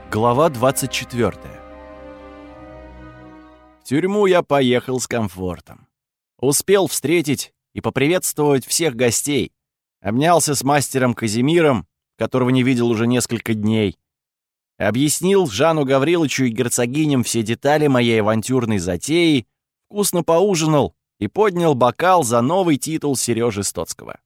Глава 24. В тюрьму я поехал с комфортом. Успел встретить и поприветствовать всех гостей. Обнялся с мастером Казимиром, которого не видел уже несколько дней. Объяснил Жану Гавриловичу и герцогиням все детали моей авантюрной затеи, вкусно поужинал и поднял бокал за новый титул Сережи Стоцкого.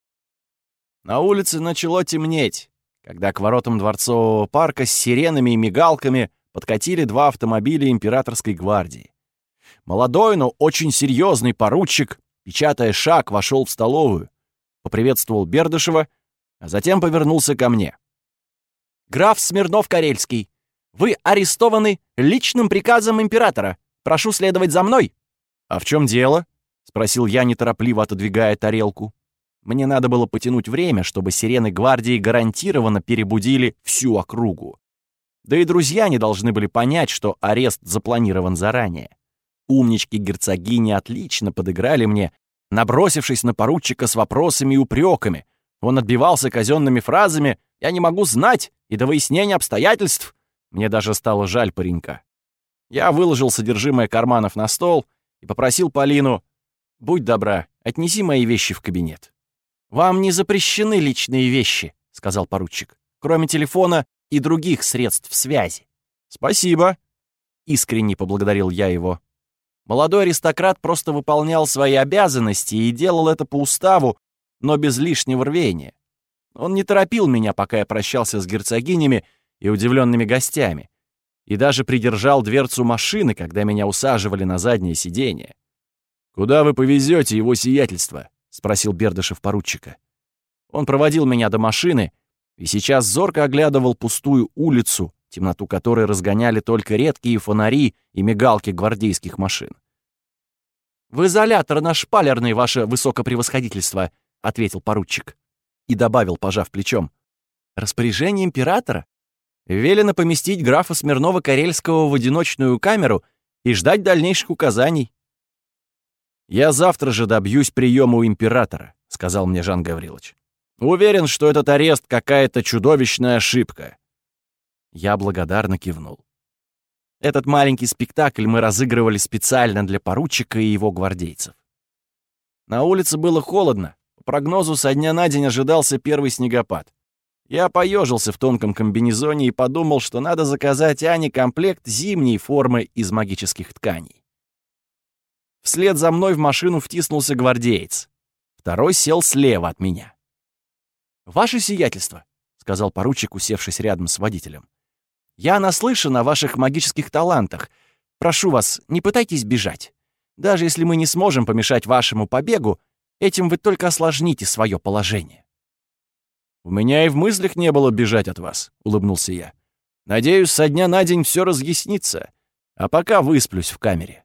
На улице начало темнеть, когда к воротам Дворцового парка с сиренами и мигалками подкатили два автомобиля императорской гвардии. Молодой, но очень серьезный поручик, печатая шаг, вошел в столовую, поприветствовал Бердышева, а затем повернулся ко мне. «Граф Смирнов-Карельский, вы арестованы личным приказом императора. Прошу следовать за мной». «А в чем дело?» — спросил я, неторопливо отодвигая тарелку. Мне надо было потянуть время, чтобы сирены гвардии гарантированно перебудили всю округу. Да и друзья не должны были понять, что арест запланирован заранее. Умнички-герцогини отлично подыграли мне, набросившись на поручика с вопросами и упреками. Он отбивался казенными фразами «я не могу знать» и до выяснения обстоятельств. Мне даже стало жаль паренька. Я выложил содержимое карманов на стол и попросил Полину: «Будь добра, отнеси мои вещи в кабинет». «Вам не запрещены личные вещи», — сказал поручик, «кроме телефона и других средств связи». «Спасибо», — искренне поблагодарил я его. Молодой аристократ просто выполнял свои обязанности и делал это по уставу, но без лишнего рвения. Он не торопил меня, пока я прощался с герцогинями и удивленными гостями, и даже придержал дверцу машины, когда меня усаживали на заднее сиденье. «Куда вы повезете его сиятельство?» — спросил Бердышев поручика. Он проводил меня до машины и сейчас зорко оглядывал пустую улицу, темноту которой разгоняли только редкие фонари и мигалки гвардейских машин. «В изолятор на Шпалерной, ваше высокопревосходительство», — ответил поручик. И добавил, пожав плечом: «Распоряжение императора? Велено поместить графа Смирнова-Карельского в одиночную камеру и ждать дальнейших указаний». «Я завтра же добьюсь приема у императора», — сказал мне Жан Гаврилович. «Уверен, что этот арест какая-то чудовищная ошибка». Я благодарно кивнул. Этот маленький спектакль мы разыгрывали специально для поручика и его гвардейцев. На улице было холодно. По прогнозу, со дня на день ожидался первый снегопад. Я поежился в тонком комбинезоне и подумал, что надо заказать Ане комплект зимней формы из магических тканей. Вслед за мной в машину втиснулся гвардеец. Второй сел слева от меня. «Ваше сиятельство», — сказал поручик, усевшись рядом с водителем, «я наслышан о ваших магических талантах. Прошу вас, не пытайтесь бежать. Даже если мы не сможем помешать вашему побегу, этим вы только осложните свое положение». «У меня и в мыслях не было бежать от вас», — улыбнулся я. «Надеюсь, со дня на день все разъяснится, а пока высплюсь в камере».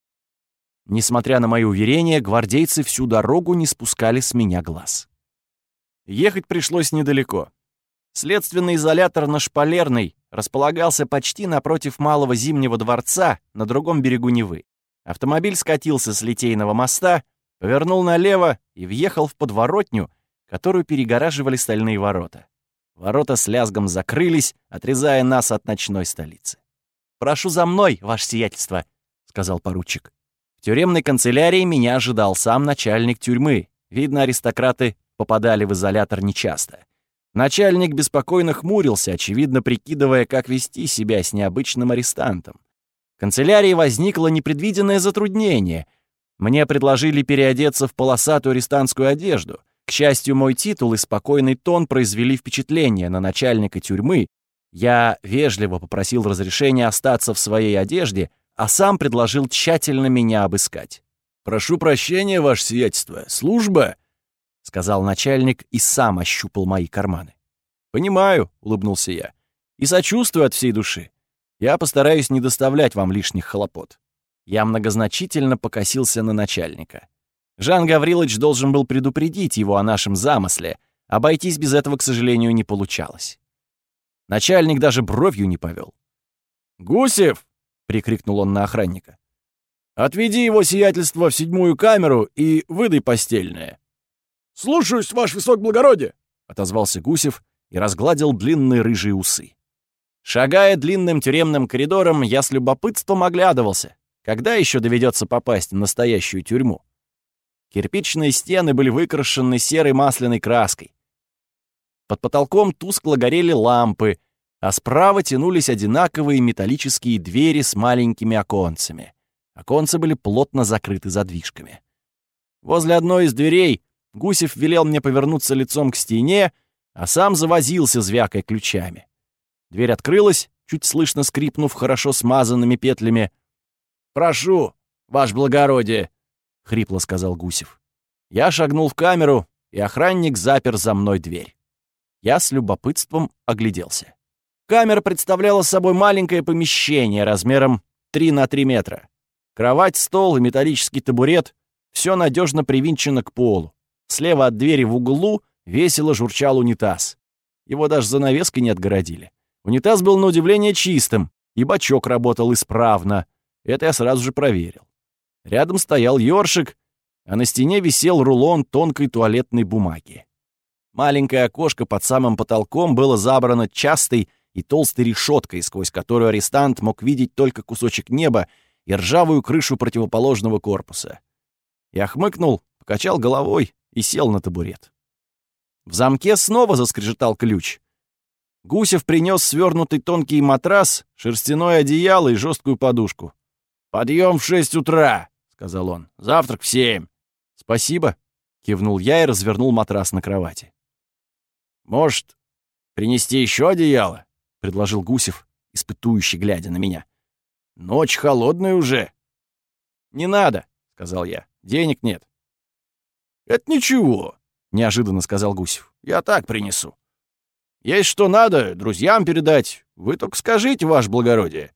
Несмотря на мои уверения, гвардейцы всю дорогу не спускали с меня глаз. Ехать пришлось недалеко. Следственный изолятор на Шпалерной располагался почти напротив Малого Зимнего дворца на другом берегу Невы. Автомобиль скатился с Литейного моста, повернул налево и въехал в подворотню, которую перегораживали стальные ворота. Ворота с лязгом закрылись, отрезая нас от ночной столицы. «Прошу за мной, ваше сиятельство», — сказал поручик. В тюремной канцелярии меня ожидал сам начальник тюрьмы. Видно, аристократы попадали в изолятор нечасто. Начальник беспокойно хмурился, очевидно прикидывая, как вести себя с необычным арестантом. В канцелярии возникло непредвиденное затруднение. Мне предложили переодеться в полосатую арестантскую одежду. К счастью, мой титул и спокойный тон произвели впечатление на начальника тюрьмы. Я вежливо попросил разрешения остаться в своей одежде, а сам предложил тщательно меня обыскать. «Прошу прощения, ваше сиятельство, служба», — сказал начальник и сам ощупал мои карманы. «Понимаю», — улыбнулся я, — «и сочувствую от всей души. Я постараюсь не доставлять вам лишних хлопот». Я многозначительно покосился на начальника. Жан Гаврилович должен был предупредить его о нашем замысле. Обойтись без этого, к сожалению, не получалось. Начальник даже бровью не повел. «Гусев!» — прикрикнул он на охранника. «Отведи его сиятельство в 7-ю камеру и выдай постельное». «Слушаюсь, ваше высокоблагородие!» — отозвался Гусев и разгладил длинные рыжие усы. Шагая длинным тюремным коридором, я с любопытством оглядывался. Когда еще доведется попасть в настоящую тюрьму? Кирпичные стены были выкрашены серой масляной краской. Под потолком тускло горели лампы, а справа тянулись одинаковые металлические двери с маленькими оконцами. Оконцы были плотно закрыты задвижками. Возле одной из дверей Гусев велел мне повернуться лицом к стене, а сам завозился, звякая ключами. Дверь открылась, чуть слышно скрипнув хорошо смазанными петлями. «Прошу, ваше благородие», — хрипло сказал Гусев. Я шагнул в камеру, и охранник запер за мной дверь. Я с любопытством огляделся. Камера представляла собой маленькое помещение размером 3 на 3 метра. Кровать, стол и металлический табурет — все надежно привинчено к полу. Слева от двери в углу весело журчал унитаз. Его даже занавеской не отгородили. Унитаз был на удивление чистым, и бачок работал исправно. Это я сразу же проверил. Рядом стоял ёршик, а на стене висел рулон тонкой туалетной бумаги. Маленькое окошко под самым потолком было забрано частой и толстой решеткой, сквозь которую арестант мог видеть только кусочек неба и ржавую крышу противоположного корпуса. Я хмыкнул, покачал головой и сел на табурет. В замке снова заскрежетал ключ. Гусев принес свернутый тонкий матрас, шерстяное одеяло и жесткую подушку. «Подъем в 6 утра», — сказал он. «Завтрак в 7». «Спасибо», — кивнул я и развернул матрас на кровати. «Может, принести еще одеяло?» — предложил Гусев, испытующе глядя на меня. «Ночь холодная уже». «Не надо», — сказал я. «Денег нет». «Это ничего», — неожиданно сказал Гусев. «Я так принесу. Есть что надо, друзьям передать. Вы только скажите, ваше благородие.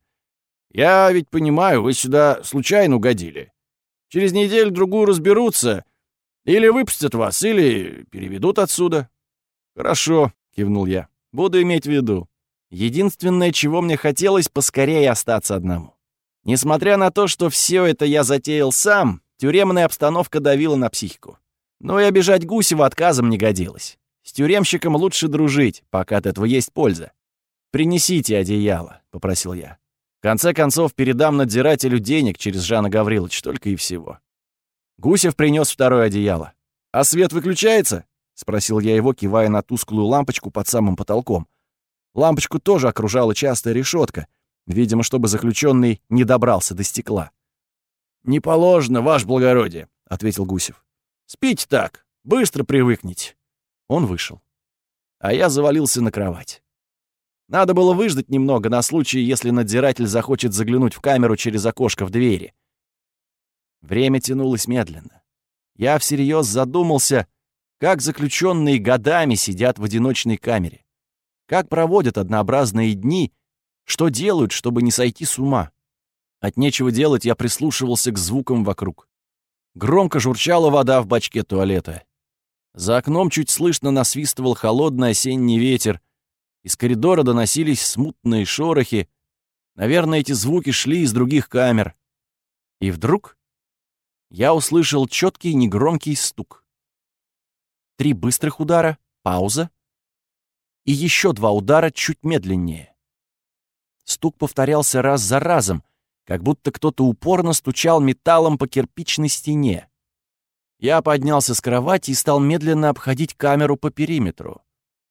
Я ведь понимаю, вы сюда случайно угодили. Через неделю-другую разберутся. Или выпустят вас, или переведут отсюда». «Хорошо», — кивнул я. «Буду иметь в виду. Единственное, чего мне хотелось, поскорее остаться одному. Несмотря на то, что все это я затеял сам, тюремная обстановка давила на психику. Но и обижать Гусева отказом не годилось. С тюремщиком лучше дружить, пока от этого есть польза. «Принесите одеяло», — попросил я. В конце концов, передам надзирателю денег через Жана Гавриловича, только и всего. Гусев принес второе одеяло. «А свет выключается?» — спросил я его, кивая на тусклую лампочку под самым потолком. Лампочку тоже окружала частая решетка, видимо, чтобы заключенный не добрался до стекла. «Не положено, ваше благородие», — ответил Гусев. «Спите так, быстро привыкнете». Он вышел. А я завалился на кровать. Надо было выждать немного на случай, если надзиратель захочет заглянуть в камеру через окошко в двери. Время тянулось медленно. Я всерьез задумался, как заключенные годами сидят в одиночной камере, как проводят однообразные дни, что делают, чтобы не сойти с ума. От нечего делать я прислушивался к звукам вокруг. Громко журчала вода в бачке туалета. За окном чуть слышно насвистывал холодный осенний ветер. Из коридора доносились смутные шорохи. Наверное, эти звуки шли из других камер. И вдруг я услышал четкий негромкий стук. 3 быстрых удара, пауза. И еще 2 удара чуть медленнее. Стук повторялся раз за разом, как будто кто-то упорно стучал металлом по кирпичной стене. Я поднялся с кровати и стал медленно обходить камеру по периметру.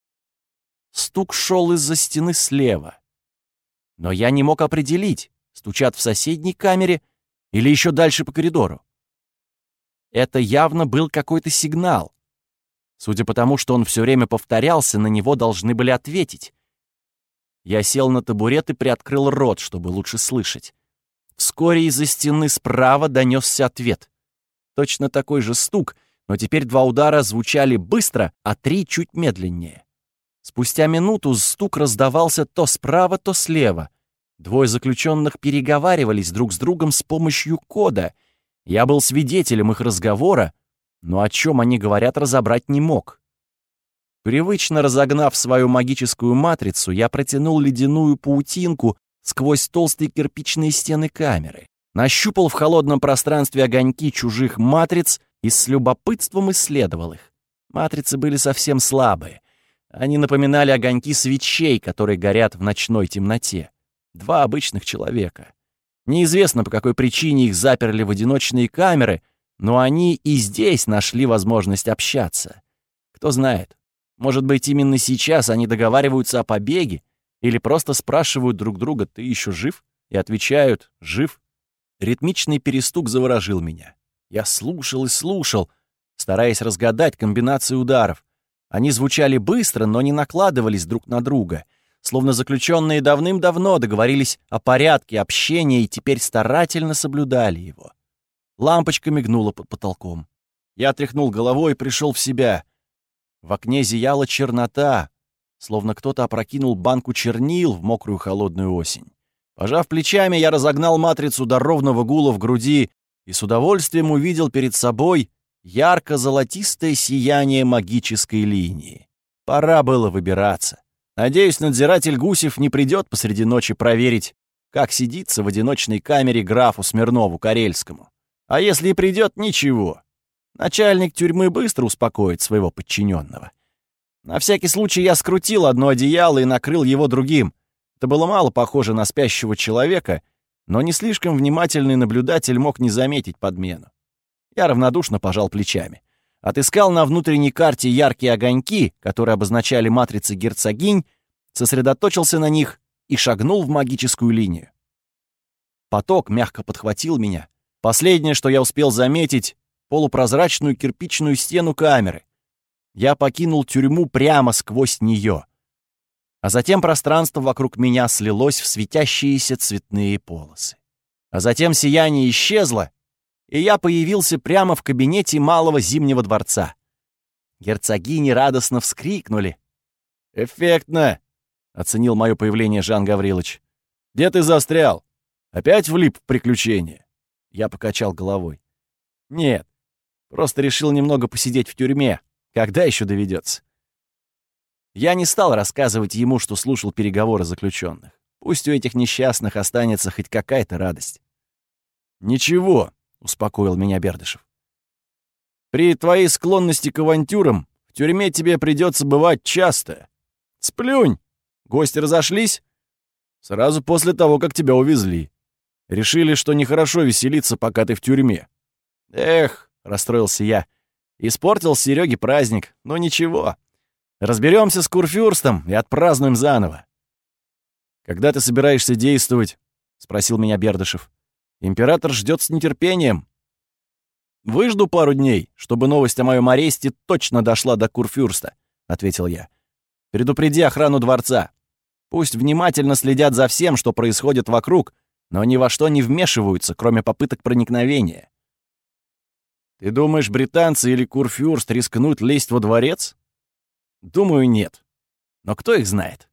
Стук шел из-за стены слева. Но я не мог определить, стучат в соседней камере или еще дальше по коридору. Это явно был какой-то сигнал. Судя по тому, что он все время повторялся, на него должны были ответить. Я сел на табурет и приоткрыл рот, чтобы лучше слышать. Вскоре из-за стены справа донесся ответ. Точно такой же стук, но теперь 2 удара звучали быстро, а 3 чуть медленнее. Спустя минуту стук раздавался то справа, то слева. 2 заключенных переговаривались друг с другом с помощью кода. Я был свидетелем их разговора, но о чем они говорят, разобрать не мог. Привычно разогнав свою магическую матрицу, я протянул ледяную паутинку сквозь толстые кирпичные стены камеры, нащупал в холодном пространстве огоньки чужих матриц и с любопытством исследовал их. Матрицы были совсем слабые. Они напоминали огоньки свечей, которые горят в ночной темноте. Два обычных человека. Неизвестно, по какой причине их заперли в одиночные камеры, но они и здесь нашли возможность общаться. Кто знает, может быть, именно сейчас они договариваются о побеге или просто спрашивают друг друга: «Ты еще жив?» И отвечают: «Жив». Ритмичный перестук заворожил меня. Я слушал и слушал, стараясь разгадать комбинации ударов. Они звучали быстро, но не накладывались друг на друга, словно заключенные давным-давно договорились о порядке общения и теперь старательно соблюдали его. Лампочка мигнула под потолком. Я тряхнул головой и пришел в себя. В окне зияла чернота, словно кто-то опрокинул банку чернил в мокрую холодную осень. Пожав плечами, я разогнал матрицу до ровного гула в груди и с удовольствием увидел перед собой ярко-золотистое сияние магической линии. Пора было выбираться. Надеюсь, надзиратель Гусев не придет посреди ночи проверить, как сидится в одиночной камере графу Смирнову Карельскому. А если и придет, ничего. Начальник тюрьмы быстро успокоит своего подчиненного. На всякий случай я скрутил одно одеяло и накрыл его другим. Это было мало похоже на спящего человека, но не слишком внимательный наблюдатель мог не заметить подмену. Я равнодушно пожал плечами. Отыскал на внутренней карте яркие огоньки, которые обозначали матрицы герцогинь, сосредоточился на них и шагнул в магическую линию. Поток мягко подхватил меня. Последнее, что я успел заметить — полупрозрачную кирпичную стену камеры. Я покинул тюрьму прямо сквозь нее. А затем пространство вокруг меня слилось в светящиеся цветные полосы. А затем сияние исчезло, и я появился прямо в кабинете малого Зимнего дворца. Герцогини радостно вскрикнули. «Эффектно!» — оценил мое появление Жан Гаврилович. «Где ты застрял? Опять влип в приключения?» Я покачал головой. «Нет, просто решил немного посидеть в тюрьме. Когда еще доведется?» Я не стал рассказывать ему, что слушал переговоры заключенных. Пусть у этих несчастных останется хоть какая-то радость. «Ничего», — успокоил меня Бердышев. «При твоей склонности к авантюрам в тюрьме тебе придется бывать часто. Сплюнь! Гости разошлись сразу после того, как тебя увезли. Решили, что нехорошо веселиться, пока ты в тюрьме». «Эх», — расстроился я, — «испортил Серёге праздник, но ничего. Разберемся с Курфюрстом и отпразднуем заново». «Когда ты собираешься действовать?» — спросил меня Бердышев. «Император ждет с нетерпением». «Выжду пару дней, чтобы новость о моем аресте точно дошла до Курфюрста», — ответил я. «Предупреди охрану дворца. Пусть внимательно следят за всем, что происходит вокруг, но ни во что не вмешиваются, кроме попыток проникновения». «Ты думаешь, британцы или Курфюрст рискнут лезть во дворец?» «Думаю, нет. Но кто их знает?»